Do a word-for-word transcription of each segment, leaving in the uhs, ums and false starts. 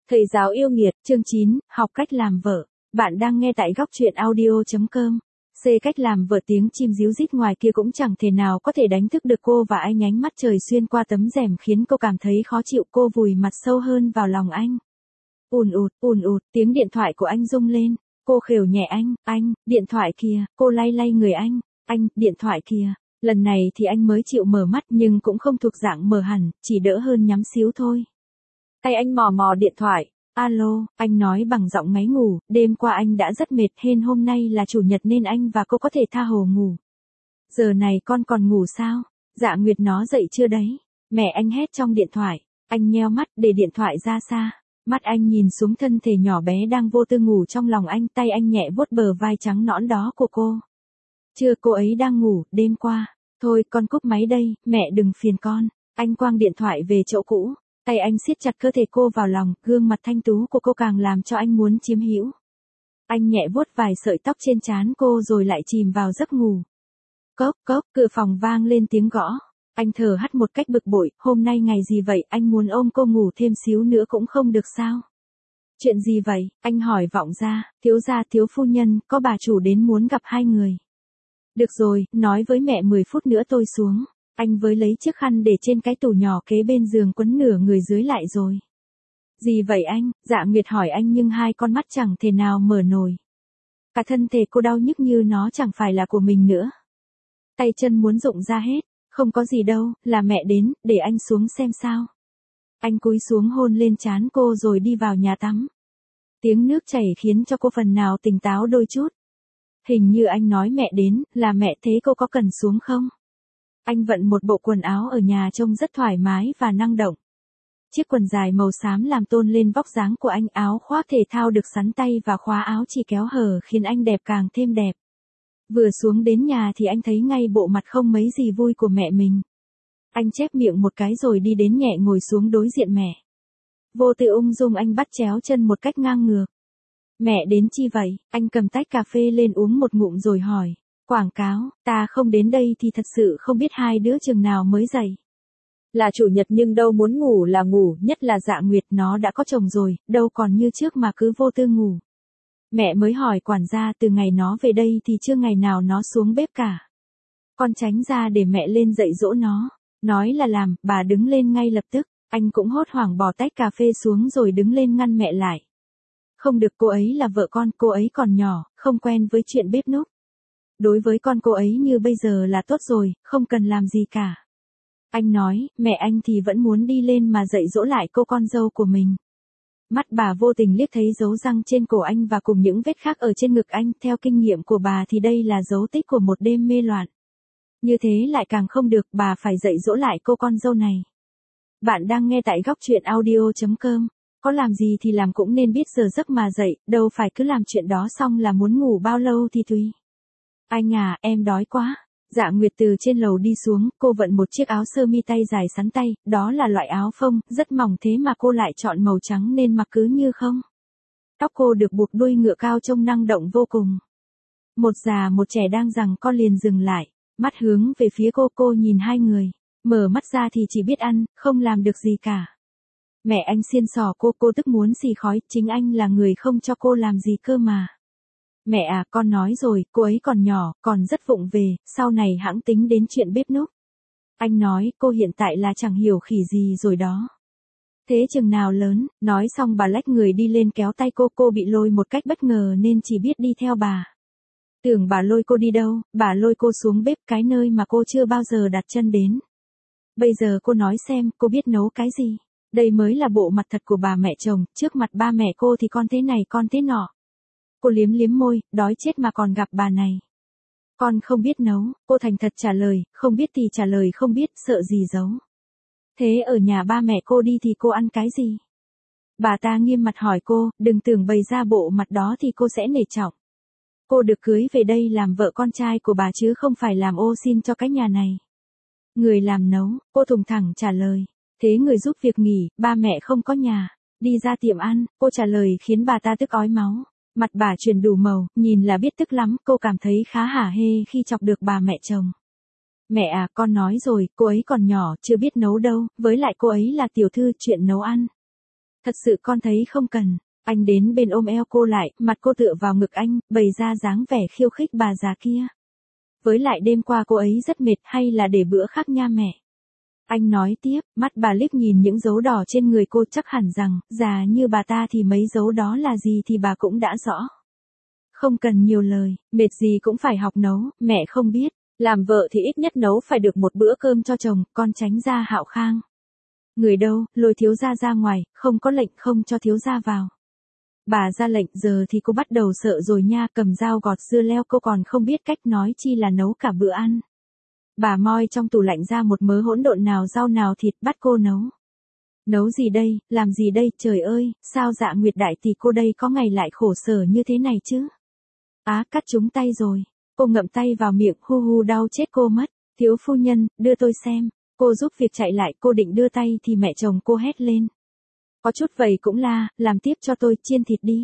Thầy giáo yêu nghiệt, chương chín, học cách làm vợ. Bạn đang nghe tại góc truyện audio chấm com. C cách làm vợ. Tiếng chim ríu rít ngoài kia cũng chẳng thể nào có thể đánh thức được cô và anh. Ánh mắt trời xuyên qua tấm rèm khiến cô cảm thấy khó chịu. Cô vùi mặt sâu hơn vào lòng anh. Ùn ụt, ùn ụt, tiếng điện thoại của anh rung lên. Cô khều nhẹ anh, anh, điện thoại kìa. Cô lay lay người anh, anh, điện thoại kìa. Lần này thì anh mới chịu mở mắt nhưng cũng không thuộc dạng mở hẳn, chỉ đỡ hơn nhắm xíu thôi. Tay anh mò mò điện thoại. Alo, anh nói bằng giọng ngáy ngủ, đêm qua anh đã rất mệt, hên hôm nay là chủ nhật nên anh và cô có thể tha hồ ngủ. Giờ này con còn ngủ sao? Dạ Nguyệt nó dậy chưa đấy? Mẹ anh hét trong điện thoại. Anh nheo mắt để điện thoại ra xa. Mắt anh nhìn xuống thân thể nhỏ bé đang vô tư ngủ trong lòng anh, tay anh nhẹ vuốt bờ vai trắng nõn đó của cô. Chưa, cô ấy đang ngủ, đêm qua. Thôi con cúp máy đây, mẹ đừng phiền con. Anh quăng điện thoại về chỗ cũ. Tay anh siết chặt cơ thể cô vào lòng, gương mặt thanh tú của cô càng làm cho anh muốn chiếm hữu. Anh nhẹ vuốt vài sợi tóc trên trán cô rồi lại chìm vào giấc ngủ. Cốc cốc, cửa phòng vang lên tiếng gõ. Anh thở hắt một cách bực bội, hôm nay ngày gì vậy, anh muốn ôm cô ngủ thêm xíu nữa cũng không được sao? Chuyện gì vậy? Anh hỏi vọng ra. Thiếu gia thiếu phu nhân, có bà chủ đến muốn gặp hai người. Được rồi, nói với mẹ mười phút nữa tôi xuống. Anh với lấy chiếc khăn để trên cái tủ nhỏ kế bên giường quấn nửa người dưới lại rồi. Gì vậy anh? Dạ Nguyệt hỏi anh nhưng hai con mắt chẳng thể nào mở nổi. Cả thân thể cô đau nhức như nó chẳng phải là của mình nữa. Tay chân muốn rụng ra hết. Không có gì đâu, là mẹ đến, để anh xuống xem sao. Anh cúi xuống hôn lên trán cô rồi đi vào nhà tắm. Tiếng nước chảy khiến cho cô phần nào tỉnh táo đôi chút. Hình như anh nói mẹ đến, là mẹ, thế cô có cần xuống không? Anh vận một bộ quần áo ở nhà trông rất thoải mái và năng động. Chiếc quần dài màu xám làm tôn lên vóc dáng của anh, áo khoác thể thao được sắn tay và khóa áo chỉ kéo hở khiến anh đẹp càng thêm đẹp. Vừa xuống đến nhà thì anh thấy ngay bộ mặt không mấy gì vui của mẹ mình. Anh chép miệng một cái rồi đi đến nhẹ ngồi xuống đối diện mẹ. Vô tư ung dung anh bắt chéo chân một cách ngang ngược. Mẹ đến chi vậy? Anh cầm tách cà phê lên uống một ngụm rồi hỏi. Quảng cáo, ta không đến đây thì thật sự không biết hai đứa chừng nào mới dậy. Là chủ nhật nhưng đâu muốn ngủ là ngủ, nhất là Dạ Nguyệt nó đã có chồng rồi, đâu còn như trước mà cứ vô tư ngủ. Mẹ mới hỏi quản gia từ ngày nó về đây thì chưa ngày nào nó xuống bếp cả. Con tránh ra để mẹ lên dạy dỗ nó. Nói là làm, bà đứng lên ngay lập tức, anh cũng hốt hoảng bỏ tách cà phê xuống rồi đứng lên ngăn mẹ lại. Không được, cô ấy là vợ con, cô ấy còn nhỏ, không quen với chuyện bếp núc. Đối với con cô ấy như bây giờ là tốt rồi, không cần làm gì cả. Anh nói, mẹ anh thì vẫn muốn đi lên mà dạy dỗ lại cô con dâu của mình. Mắt bà vô tình liếc thấy dấu răng trên cổ anh và cùng những vết khác ở trên ngực anh, theo kinh nghiệm của bà thì đây là dấu tích của một đêm mê loạn. Như thế lại càng không được, bà phải dạy dỗ lại cô con dâu này. Bạn đang nghe tại góc truyện audio chấm com. Có làm gì thì làm cũng nên biết giờ giấc mà dậy, đâu phải cứ làm chuyện đó xong là muốn ngủ bao lâu thì tùy. Anh à, em đói quá. Dạ Nguyệt từ trên lầu đi xuống, cô vận một chiếc áo sơ mi tay dài sắn tay, đó là loại áo phông, rất mỏng thế mà cô lại chọn màu trắng nên mặc cứ như không. Tóc cô được buộc đuôi ngựa cao trông năng động vô cùng. Một già một trẻ đang giằng co liền dừng lại, mắt hướng về phía cô, cô nhìn hai người, mở mắt ra thì chỉ biết ăn, không làm được gì cả. Mẹ anh xiên xỏ cô, cô tức muốn xì khói, chính anh là người không cho cô làm gì cơ mà. Mẹ à, con nói rồi, cô ấy còn nhỏ, còn rất vụng về, sau này hẵng tính đến chuyện bếp núc. Anh nói, cô hiện tại là chẳng hiểu khỉ gì rồi đó. Thế chừng nào lớn, nói xong bà lách người đi lên kéo tay cô, cô bị lôi một cách bất ngờ nên chỉ biết đi theo bà. Tưởng bà lôi cô đi đâu, bà lôi cô xuống bếp, cái nơi mà cô chưa bao giờ đặt chân đến. Bây giờ cô nói xem, cô biết nấu cái gì? Đây mới là bộ mặt thật của bà mẹ chồng, trước mặt ba mẹ cô thì con thế này con thế nọ. Cô liếm liếm môi, đói chết mà còn gặp bà này. Con không biết nấu, cô thành thật trả lời, không biết thì trả lời không biết, sợ gì giấu. Thế ở nhà ba mẹ cô đi thì cô ăn cái gì? Bà ta nghiêm mặt hỏi cô, đừng tưởng bày ra bộ mặt đó thì cô sẽ nể trọng. Cô được cưới về đây làm vợ con trai của bà chứ không phải làm ô xin cho cái nhà này. Người làm nấu, cô thùng thẳng trả lời. Thế người giúp việc nghỉ, ba mẹ không có nhà, đi ra tiệm ăn, cô trả lời khiến bà ta tức ói máu. Mặt bà chuyển đủ màu, nhìn là biết tức lắm, cô cảm thấy khá hả hê khi chọc được bà mẹ chồng. Mẹ à, con nói rồi, cô ấy còn nhỏ, chưa biết nấu đâu, với lại cô ấy là tiểu thư, chuyện nấu ăn. Thật sự con thấy không cần. Anh đến bên ôm eo cô lại, mặt cô tựa vào ngực anh, bày ra dáng vẻ khiêu khích bà già kia. Với lại đêm qua cô ấy rất mệt, hay là để bữa khác nha mẹ. Anh nói tiếp, mắt bà liếc nhìn những dấu đỏ trên người cô, chắc hẳn rằng, già như bà ta thì mấy dấu đó là gì thì bà cũng đã rõ. Không cần nhiều lời, mệt gì cũng phải học nấu, mẹ không biết. Làm vợ thì ít nhất nấu phải được một bữa cơm cho chồng, con tránh ra Hạo Khang. Người đâu, lôi thiếu gia ra ngoài, không có lệnh không cho thiếu gia vào. Bà ra lệnh, giờ thì cô bắt đầu sợ rồi nha, cầm dao gọt dưa leo cô còn không biết cách nói chi là nấu cả bữa ăn. Bà moi trong tủ lạnh ra một mớ hỗn độn nào rau nào thịt bắt cô nấu. Nấu gì đây, làm gì đây, trời ơi, sao Dạ Nguyệt đại tỷ cô đây có ngày lại khổ sở như thế này chứ? Á, cắt trúng tay rồi. Cô ngậm tay vào miệng, hu hu đau chết cô mất. Thiếu phu nhân, đưa tôi xem. Cô giúp việc chạy lại, cô định đưa tay thì mẹ chồng cô hét lên. Có chút vậy cũng la, làm tiếp cho tôi, chiên thịt đi.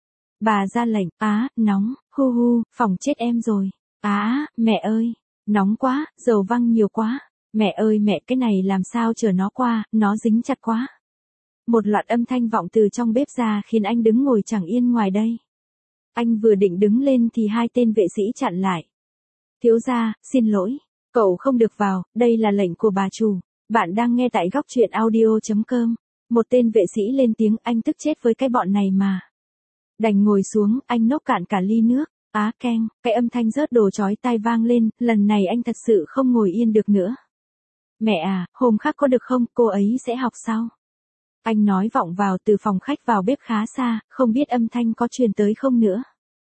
Bà ra lệnh, á, nóng, hu hu, phỏng chết em rồi. Á, mẹ ơi, nóng quá, dầu văng nhiều quá. Mẹ ơi mẹ, cái này làm sao chở nó qua, nó dính chặt quá. Một loạt âm thanh vọng từ trong bếp ra khiến anh đứng ngồi chẳng yên ngoài đây. Anh vừa định đứng lên thì hai tên vệ sĩ chặn lại. Thiếu gia, xin lỗi, cậu không được vào, đây là lệnh của bà chủ. Bạn đang nghe tại góc truyện audio chấm com. Một tên vệ sĩ lên tiếng, anh tức chết với cái bọn này mà. Đành ngồi xuống, anh nốc cạn cả ly nước. Á keng, cái âm thanh rớt đồ chói tai vang lên, lần này anh thật sự không ngồi yên được nữa. Mẹ à, hôm khác có được không, cô ấy sẽ học sau. Anh nói vọng vào từ phòng khách vào bếp khá xa, không biết âm thanh có truyền tới không nữa.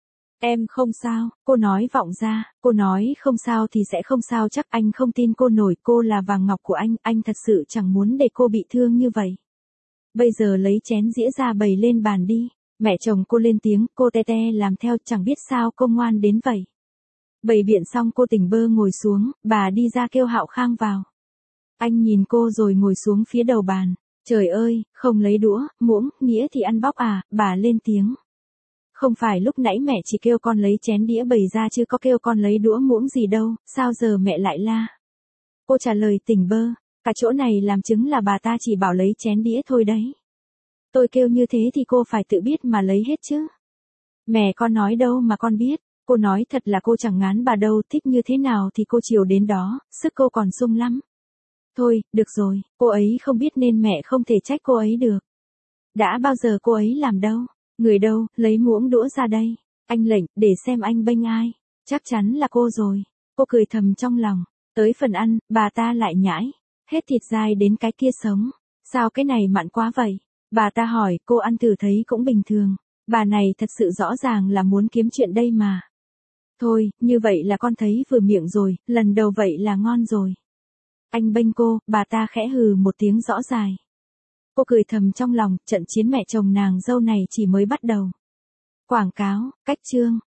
Em không sao, cô nói vọng ra, cô nói không sao thì sẽ không sao chắc, anh không tin cô nổi, cô là vàng ngọc của anh, anh thật sự chẳng muốn để cô bị thương như vậy. Bây giờ lấy chén dĩa ra bày lên bàn đi. Mẹ chồng cô lên tiếng, cô te te làm theo, chẳng biết sao cô ngoan đến vậy. Bày biện xong cô tỉnh bơ ngồi xuống, bà đi ra kêu Hạo Khang vào. Anh nhìn cô rồi ngồi xuống phía đầu bàn. Trời ơi, không lấy đũa, muỗng, nĩa thì ăn bóc à, bà lên tiếng. Không phải lúc nãy mẹ chỉ kêu con lấy chén đĩa bày ra chứ có kêu con lấy đũa muỗng gì đâu, sao giờ mẹ lại la. Cô trả lời tỉnh bơ, cả chỗ này làm chứng là bà ta chỉ bảo lấy chén đĩa thôi đấy. Tôi kêu như thế thì cô phải tự biết mà lấy hết chứ. Mẹ con nói đâu mà con biết, cô nói thật là cô chẳng ngán bà đâu, thích như thế nào thì cô chiều đến đó, sức cô còn sung lắm. Thôi, được rồi, cô ấy không biết nên mẹ không thể trách cô ấy được. Đã bao giờ cô ấy làm đâu, người đâu, lấy muỗng đũa ra đây. Anh lệnh, để xem anh bênh ai. Chắc chắn là cô rồi. Cô cười thầm trong lòng. Tới phần ăn, bà ta lại nhãi. Hết thịt dai đến cái kia sống. Sao cái này mặn quá vậy? Bà ta hỏi, cô ăn thử thấy cũng bình thường. Bà này thật sự rõ ràng là muốn kiếm chuyện đây mà. Thôi, như vậy là con thấy vừa miệng rồi, lần đầu vậy là ngon rồi. Anh bênh cô, bà ta khẽ hừ một tiếng rõ dài. Cô cười thầm trong lòng, trận chiến mẹ chồng nàng dâu này chỉ mới bắt đầu. Quảng cáo, cách chương.